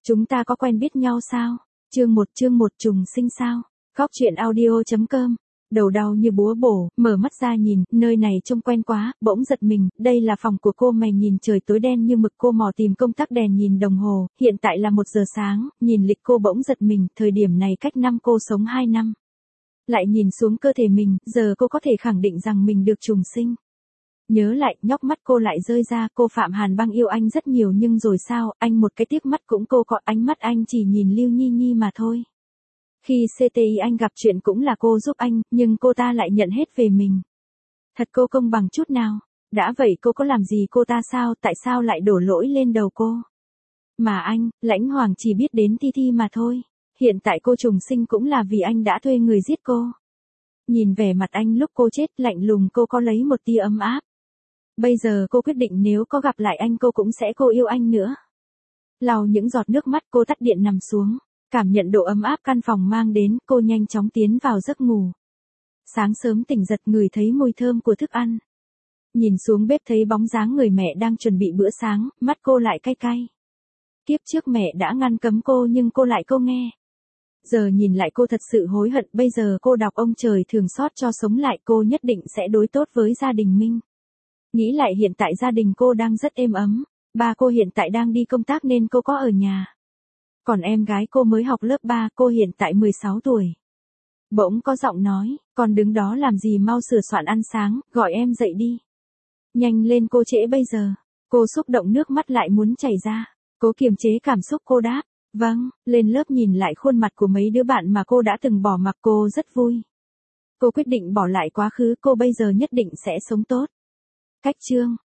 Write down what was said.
Chúng ta có quen biết nhau sao? Chương 1 trùng sinh sao? Góc truyện audio.com. Đầu đau như búa bổ, mở mắt ra nhìn, nơi này trông quen quá, bỗng giật mình, đây là phòng của cô. Mày nhìn trời tối đen như mực, cô mò tìm công tắc đèn nhìn đồng hồ, hiện tại là 1 giờ sáng, nhìn lịch cô bỗng giật mình, thời điểm này cách năm cô sống 2 năm. Lại nhìn xuống cơ thể mình, giờ cô có thể khẳng định rằng mình được trùng sinh. Nhớ lại, nhóc mắt cô lại rơi ra, cô Phạm Hàn Băng yêu anh rất nhiều nhưng rồi sao, anh một cái tiếc mắt cũng cô có, ánh mắt anh chỉ nhìn Lưu Nhi Nhi mà thôi. Khi CTI anh gặp chuyện cũng là cô giúp anh, nhưng cô ta lại nhận hết về mình. Thật cô công bằng chút nào, đã vậy cô có làm gì cô ta sao, tại sao lại đổ lỗi lên đầu cô? Mà anh, Lãnh Hoàng chỉ biết đến Thi Thi mà thôi, hiện tại cô trùng sinh cũng là vì anh đã thuê người giết cô. Nhìn vẻ mặt anh lúc cô chết lạnh lùng cô có lấy một tia ấm áp. Bây giờ cô quyết định nếu có gặp lại anh cô cũng sẽ cô yêu anh nữa. Lau những giọt nước mắt cô tắt điện nằm xuống. Cảm nhận độ ấm áp căn phòng mang đến, cô nhanh chóng tiến vào giấc ngủ. Sáng sớm tỉnh giật ngửi thấy mùi thơm của thức ăn. Nhìn xuống bếp thấy bóng dáng người mẹ đang chuẩn bị bữa sáng, mắt cô lại cay cay. Kiếp trước mẹ đã ngăn cấm cô nhưng cô lại cô nghe. Giờ nhìn lại cô thật sự hối hận, bây giờ cô đọc ông trời thường xót cho sống lại cô nhất định sẽ đối tốt với gia đình Minh. Nghĩ lại hiện tại gia đình cô đang rất êm ấm, ba cô hiện tại đang đi công tác nên cô có ở nhà. Còn em gái cô mới học lớp 3, cô hiện tại 16 tuổi. Bỗng có giọng nói, con đứng đó làm gì mau sửa soạn ăn sáng, gọi em dậy đi. Nhanh lên cô trễ bây giờ. Cô xúc động nước mắt lại muốn chảy ra. Cố kiềm chế cảm xúc cô đáp, vâng, lên lớp nhìn lại khuôn mặt của mấy đứa bạn mà cô đã từng bỏ mặc cô rất vui. Cô quyết định bỏ lại quá khứ, cô bây giờ nhất định sẽ sống tốt. Cách chương